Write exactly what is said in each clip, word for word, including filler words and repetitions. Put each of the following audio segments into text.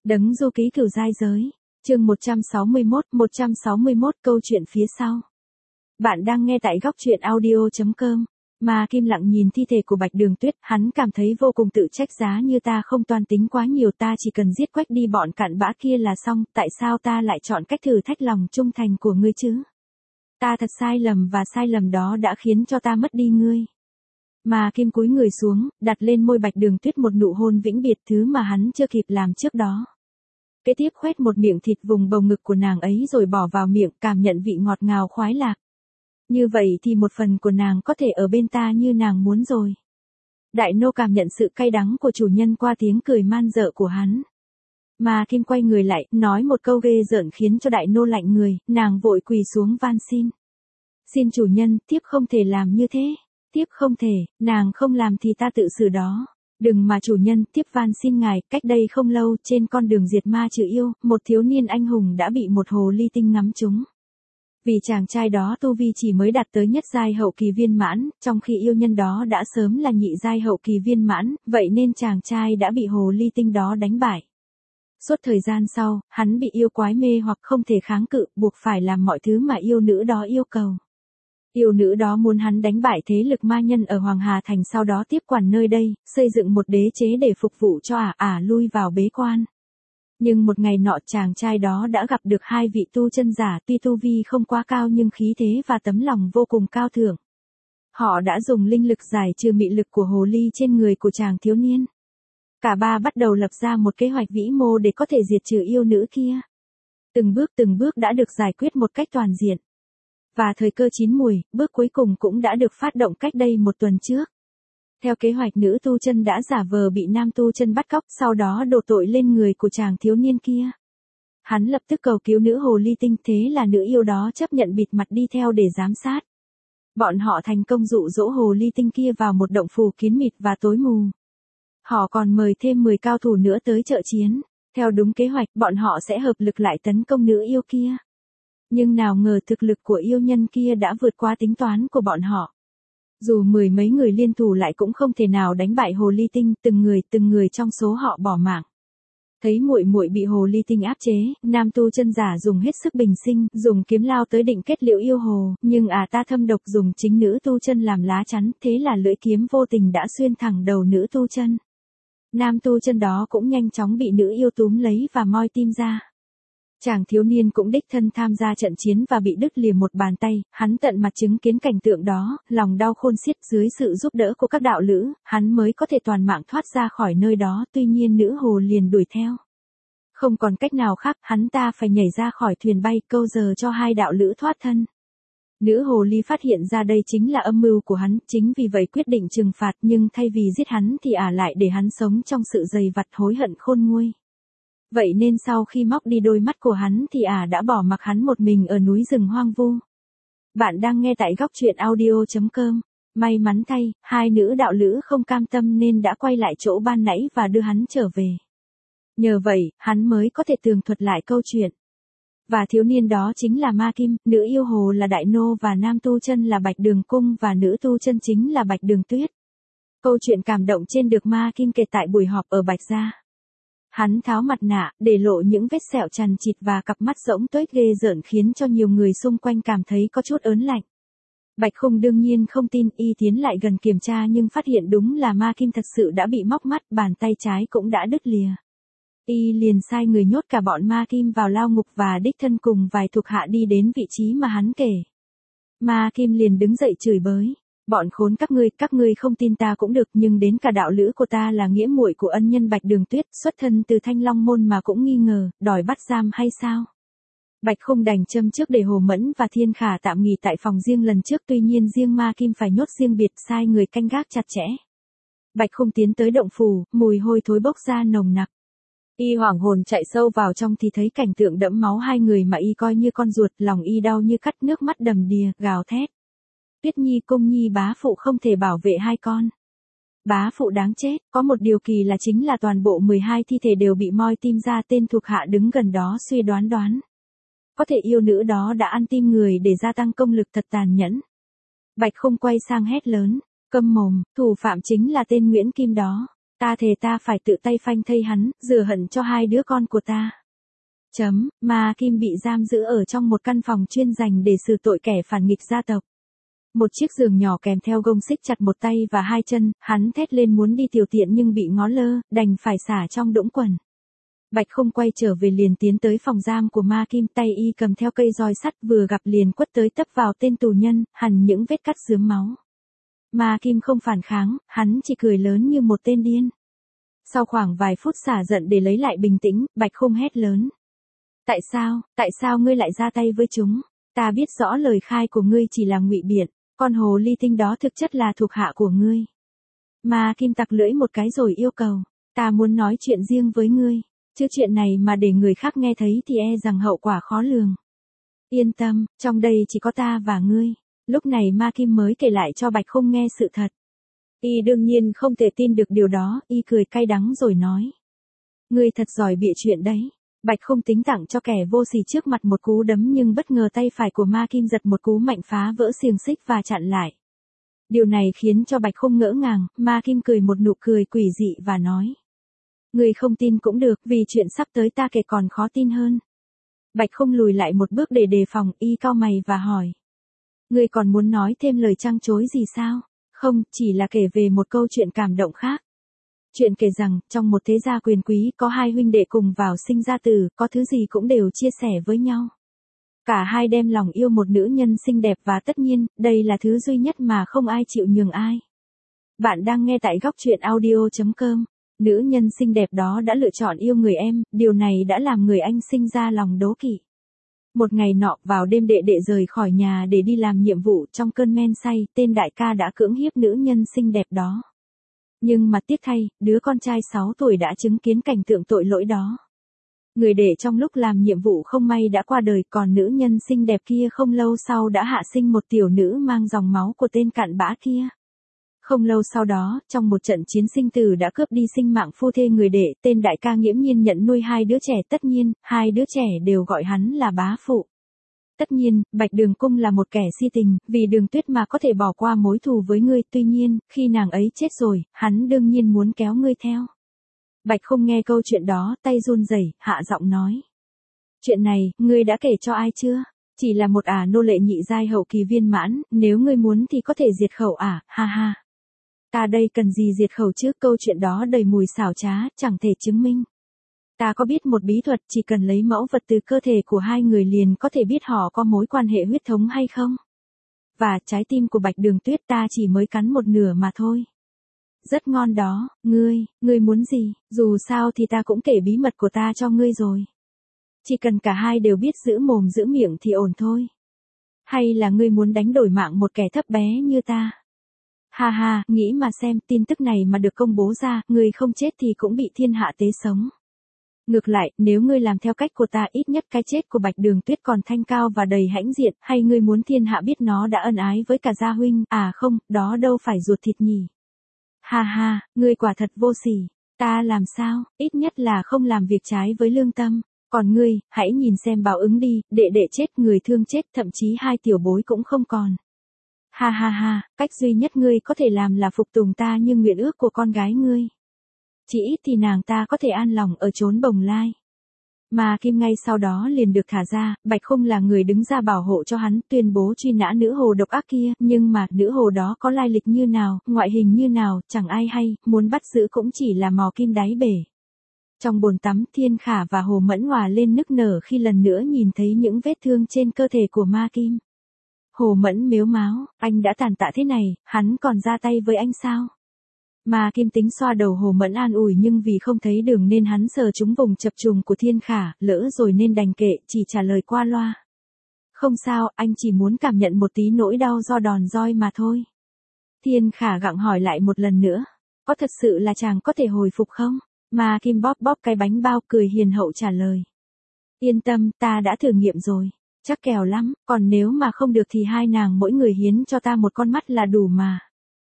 Đấng Du Ký Cửu Giai Giới, chương một trăm sáu mươi mốt, một trăm sáu mươi mốt câu chuyện phía sau. Bạn đang nghe tại góc truyện audio chấm com. Ma Kim lặng nhìn thi thể của Bạch Đường Tuyết, hắn cảm thấy vô cùng tự trách, giá như ta không toan tính quá nhiều, ta chỉ cần giết quách đi bọn cặn bã kia là xong, tại sao ta lại chọn cách thử thách lòng trung thành của ngươi chứ? Ta thật sai lầm và sai lầm đó đã khiến cho ta mất đi ngươi. Ma Kim cúi người xuống, đặt lên môi Bạch Đường Tuyết một nụ hôn vĩnh biệt, thứ mà hắn chưa kịp làm trước đó. Kế tiếp khoét một miệng thịt vùng bầu ngực của nàng ấy rồi bỏ vào miệng, cảm nhận vị ngọt ngào khoái lạc. Như vậy thì một phần của nàng có thể ở bên ta như nàng muốn rồi. Đại nô cảm nhận sự cay đắng của chủ nhân qua tiếng cười man dợ của hắn. Ma Kim quay người lại, nói một câu ghê rợn khiến cho đại nô lạnh người, nàng vội quỳ xuống van xin. Xin chủ nhân, thiếp không thể làm như thế. Thiếp không thể, nàng không làm thì ta tự xử đó. Đừng mà chủ nhân, thiếp van xin ngài, cách đây không lâu, trên con đường diệt ma trừ yêu, một thiếu niên anh hùng đã bị một hồ ly tinh ngắm trúng. Vì chàng trai đó tu vi chỉ mới đạt tới nhất giai hậu kỳ viên mãn, trong khi yêu nhân đó đã sớm là nhị giai hậu kỳ viên mãn, vậy nên chàng trai đã bị hồ ly tinh đó đánh bại. Suốt thời gian sau, hắn bị yêu quái mê hoặc không thể kháng cự, buộc phải làm mọi thứ mà yêu nữ đó yêu cầu. Yêu nữ đó muốn hắn đánh bại thế lực ma nhân ở Hoàng Hà Thành, sau đó tiếp quản nơi đây, xây dựng một đế chế để phục vụ cho ả, ả lui vào bế quan. Nhưng một ngày nọ chàng trai đó đã gặp được hai vị tu chân giả, tuy tu vi không quá cao nhưng khí thế và tấm lòng vô cùng cao thượng. Họ đã dùng linh lực giải trừ mị lực của hồ ly trên người của chàng thiếu niên. Cả ba bắt đầu lập ra một kế hoạch vĩ mô để có thể diệt trừ yêu nữ kia. Từng bước từng bước đã được giải quyết một cách toàn diện. Và thời cơ chín muồi, bước cuối cùng cũng đã được phát động cách đây một tuần trước. Theo kế hoạch, nữ tu chân đã giả vờ bị nam tu chân bắt cóc, sau đó đổ tội lên người của chàng thiếu niên kia. Hắn lập tức cầu cứu nữ hồ ly tinh, thế là nữ yêu đó chấp nhận bịt mặt đi theo để giám sát. Bọn họ thành công dụ dỗ hồ ly tinh kia vào một động phủ kín mịt và tối mù. Họ còn mời thêm mười cao thủ nữa tới trợ chiến. Theo đúng kế hoạch, bọn họ sẽ hợp lực lại tấn công nữ yêu kia. Nhưng nào ngờ thực lực của yêu nhân kia đã vượt qua tính toán của bọn họ. Dù mười mấy người liên thủ lại cũng không thể nào đánh bại hồ ly tinh, từng người từng người trong số họ bỏ mạng. Thấy muội muội bị hồ ly tinh áp chế, nam tu chân giả dùng hết sức bình sinh, dùng kiếm lao tới định kết liễu yêu hồ, nhưng à ta thâm độc dùng chính nữ tu chân làm lá chắn, thế là lưỡi kiếm vô tình đã xuyên thẳng đầu nữ tu chân. Nam tu chân đó cũng nhanh chóng bị nữ yêu túm lấy và moi tim ra. Chàng thiếu niên cũng đích thân tham gia trận chiến và bị đứt lìa một bàn tay, hắn tận mặt chứng kiến cảnh tượng đó, lòng đau khôn xiết, dưới sự giúp đỡ của các đạo lữ, hắn mới có thể toàn mạng thoát ra khỏi nơi đó, tuy nhiên nữ hồ liền đuổi theo. Không còn cách nào khác, hắn ta phải nhảy ra khỏi thuyền bay, câu giờ cho hai đạo lữ thoát thân. Nữ hồ ly phát hiện ra đây chính là âm mưu của hắn, chính vì vậy quyết định trừng phạt, nhưng thay vì giết hắn thì ả lại để hắn sống trong sự dày vặt hối hận khôn nguôi. Vậy nên sau khi móc đi đôi mắt của hắn thì ả đã bỏ mặc hắn một mình ở núi rừng hoang vu. Bạn đang nghe tại góc truyện audio chấm com. May mắn thay, hai nữ đạo lữ không cam tâm nên đã quay lại chỗ ban nãy và đưa hắn trở về. Nhờ vậy, hắn mới có thể tường thuật lại câu chuyện. Và thiếu niên đó chính là Ma Kim, nữ yêu hồ là Đại Nô và nam tu chân là Bạch Đường Cung và nữ tu chân chính là Bạch Đường Tuyết. Câu chuyện cảm động trên được Ma Kim kể tại buổi họp ở Bạch Gia. Hắn tháo mặt nạ, để lộ những vết sẹo chằng chịt và cặp mắt rỗng tuếch ghê rợn khiến cho nhiều người xung quanh cảm thấy có chút ớn lạnh. Bạch Khung đương nhiên không tin, y tiến lại gần kiểm tra nhưng phát hiện đúng là Ma Kim thật sự đã bị móc mắt, bàn tay trái cũng đã đứt lìa. Y liền sai người nhốt cả bọn Ma Kim vào lao ngục và đích thân cùng vài thuộc hạ đi đến vị trí mà hắn kể. Ma Kim liền đứng dậy chửi bới. Bọn khốn các ngươi, các ngươi không tin ta cũng được, nhưng đến cả đạo lữ của ta là nghĩa muội của ân nhân Bạch Đường Tuyết, xuất thân từ Thanh Long môn mà cũng nghi ngờ, đòi bắt giam hay sao? Bạch Khung đành châm trước để Hồ Mẫn và Thiên Khả tạm nghỉ tại phòng riêng lần trước, tuy nhiên riêng Ma Kim phải nhốt riêng biệt, sai người canh gác chặt chẽ. Bạch Khung tiến tới động phủ, mùi hôi thối bốc ra nồng nặc. Y hoảng hồn chạy sâu vào trong thì thấy cảnh tượng đẫm máu hai người mà y coi như con ruột, lòng y đau như cắt, nước mắt đầm đìa, gào thét. Tuyết Nhi, Cung Nhi, bá phụ không thể bảo vệ hai con. Bá phụ đáng chết, có một điều kỳ là chính là toàn bộ mười hai thi thể đều bị moi tim ra, tên thuộc hạ đứng gần đó suy đoán đoán. Có thể yêu nữ đó đã ăn tim người để gia tăng công lực, thật tàn nhẫn. Bạch Khung quay sang hét lớn, câm mồm, thủ phạm chính là tên Nguyễn Kim đó. Ta thề ta phải tự tay phanh thây hắn, rửa hận cho hai đứa con của ta. Chấm, Ma Kim bị giam giữ ở trong một căn phòng chuyên dành để xử tội kẻ phản nghịch gia tộc. Một chiếc giường nhỏ kèm theo gông xích chặt một tay và hai chân, hắn thét lên muốn đi tiểu tiện nhưng bị ngó lơ, đành phải xả trong đũng quần. Bạch Không quay trở về liền tiến tới phòng giam của Ma Kim, tay y cầm theo cây roi sắt vừa gặp liền quất tới tấp vào tên tù nhân, hằn những vết cắt rướm máu. Ma Kim không phản kháng, hắn chỉ cười lớn như một tên điên. Sau khoảng vài phút xả giận để lấy lại bình tĩnh, Bạch Không hét lớn. Tại sao, tại sao ngươi lại ra tay với chúng? Ta biết rõ lời khai của ngươi chỉ là ngụy biện, con hồ ly tinh đó thực chất là thuộc hạ của ngươi. Ma Kim tặc lưỡi một cái rồi yêu cầu, ta muốn nói chuyện riêng với ngươi, chứ chuyện này mà để người khác nghe thấy thì e rằng hậu quả khó lường. Yên tâm, trong đây chỉ có ta và ngươi. Lúc này Ma Kim mới kể lại cho Bạch Không nghe sự thật. Y đương nhiên không thể tin được điều đó, y cười cay đắng rồi nói. Ngươi thật giỏi bịa chuyện đấy. Bạch Không tính tặng cho kẻ vô sỉ trước mặt một cú đấm nhưng bất ngờ tay phải của Ma Kim giật một cú mạnh phá vỡ xiềng xích và chặn lại. Điều này khiến cho Bạch Không ngỡ ngàng, Ma Kim cười một nụ cười quỷ dị và nói. Ngươi không tin cũng được, vì chuyện sắp tới ta kể còn khó tin hơn. Bạch Không lùi lại một bước để đề phòng, y cau mày và hỏi. Ngươi còn muốn nói thêm lời trăng trối gì sao? Không, chỉ là kể về một câu chuyện cảm động khác. Chuyện kể rằng, trong một thế gia quyền quý có hai huynh đệ cùng vào sinh ra tử, có thứ gì cũng đều chia sẻ với nhau. Cả hai đem lòng yêu một nữ nhân xinh đẹp và tất nhiên, đây là thứ duy nhất mà không ai chịu nhường ai. Bạn đang nghe tại góc truyện audio chấm com. Nữ nhân xinh đẹp đó đã lựa chọn yêu người em, điều này đã làm người anh sinh ra lòng đố kỵ. Một ngày nọ, vào đêm đệ đệ rời khỏi nhà để đi làm nhiệm vụ, trong cơn men say, tên đại ca đã cưỡng hiếp nữ nhân xinh đẹp đó. Nhưng mà tiếc thay, đứa con trai sáu tuổi đã chứng kiến cảnh tượng tội lỗi đó. Người đệ trong lúc làm nhiệm vụ không may đã qua đời, còn nữ nhân xinh đẹp kia không lâu sau đã hạ sinh một tiểu nữ mang dòng máu của tên cặn bã kia. Không lâu sau đó, trong một trận chiến sinh tử đã cướp đi sinh mạng phu thê người đệ, tên đại ca nghiễm nhiên nhận nuôi hai đứa trẻ, tất nhiên, hai đứa trẻ đều gọi hắn là bá phụ. Tất nhiên, Bạch Đường Cung là một kẻ si tình, vì Đường Tuyết mà có thể bỏ qua mối thù với ngươi, tuy nhiên, khi nàng ấy chết rồi, hắn đương nhiên muốn kéo ngươi theo. Bạch Không nghe câu chuyện đó, tay run rẩy, hạ giọng nói. Chuyện này, ngươi đã kể cho ai chưa? Chỉ là một ả nô lệ nhị giai hậu kỳ viên mãn, nếu ngươi muốn thì có thể diệt khẩu ả, ha ha. Ta đây cần gì diệt khẩu chứ, câu chuyện đó đầy mùi xảo trá, chẳng thể chứng minh. Ta có biết một bí thuật, chỉ cần lấy mẫu vật từ cơ thể của hai người liền có thể biết họ có mối quan hệ huyết thống hay không. Và trái tim của Bạch Đường Tuyết ta chỉ mới cắn một nửa mà thôi. Rất ngon đó, ngươi, ngươi muốn gì, dù sao thì ta cũng kể bí mật của ta cho ngươi rồi. Chỉ cần cả hai đều biết giữ mồm giữ miệng thì ổn thôi. Hay là ngươi muốn đánh đổi mạng một kẻ thấp bé như ta? Ha ha, nghĩ mà xem, tin tức này mà được công bố ra, ngươi không chết thì cũng bị thiên hạ tế sống. Ngược lại, nếu ngươi làm theo cách của ta, ít nhất cái chết của Bạch Đường Tuyết còn thanh cao và đầy hãnh diện, hay ngươi muốn thiên hạ biết nó đã ân ái với cả gia huynh, à không, đó đâu phải ruột thịt nhỉ. Ha ha, ngươi quả thật vô sỉ, ta làm sao, ít nhất là không làm việc trái với lương tâm, còn ngươi, hãy nhìn xem báo ứng đi, đệ đệ chết, người thương chết, thậm chí hai tiểu bối cũng không còn. Ha ha ha, cách duy nhất ngươi có thể làm là phục tùng ta như nguyện ước của con gái ngươi. Chỉ ít thì nàng ta có thể an lòng ở chốn Bồng Lai. Mà Kim ngay sau đó liền được thả ra, Bạch Không là người đứng ra bảo hộ cho hắn, tuyên bố truy nã nữ hồ độc ác kia, nhưng mà nữ hồ đó có lai lịch như nào, ngoại hình như nào, chẳng ai hay, muốn bắt giữ cũng chỉ là mò kim đáy bể. Trong bồn tắm, Thiên Khả và Hồ Mẫn hòa lên nức nở khi lần nữa nhìn thấy những vết thương trên cơ thể của Ma Kim. Hồ Mẫn mếu máo, anh đã tàn tạ thế này, hắn còn ra tay với anh sao? Ma Kim tính xoa đầu Hồ Mẫn an ủi nhưng vì không thấy đường nên hắn sờ trúng vùng chập trùng của Thiên Khả, lỡ rồi nên đành kệ, chỉ trả lời qua loa. Không sao, anh chỉ muốn cảm nhận một tí nỗi đau do đòn roi mà thôi. Thiên Khả gặng hỏi lại một lần nữa, có thật sự là chàng có thể hồi phục không? Ma Kim bóp bóp cái bánh bao cười hiền hậu trả lời. Yên tâm, ta đã thử nghiệm rồi, chắc kèo lắm, còn nếu mà không được thì hai nàng mỗi người hiến cho ta một con mắt là đủ mà.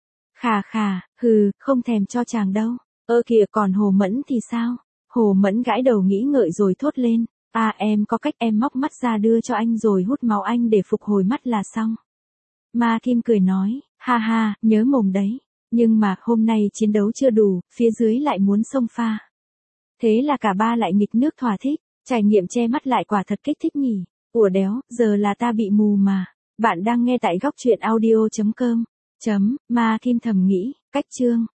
Khà khà, hừ, không thèm cho chàng đâu. Ơ kìa, còn Hồ Mẫn thì sao? Hồ Mẫn gãi đầu nghĩ ngợi rồi thốt lên. À, em có cách, em móc mắt ra đưa cho anh rồi hút máu anh để phục hồi mắt là xong. Ma Kim cười nói, ha ha, nhớ mồm đấy. Nhưng mà, hôm nay chiến đấu chưa đủ, phía dưới lại muốn xông pha. Thế là cả ba lại nghịch nước thỏa thích, trải nghiệm che mắt lại quả thật kích thích nhỉ. Ủa đéo, giờ là ta bị mù mà. Bạn đang nghe tại góc truyện audio chấm com. Chấm, Ma Kim thầm nghĩ, cách chương.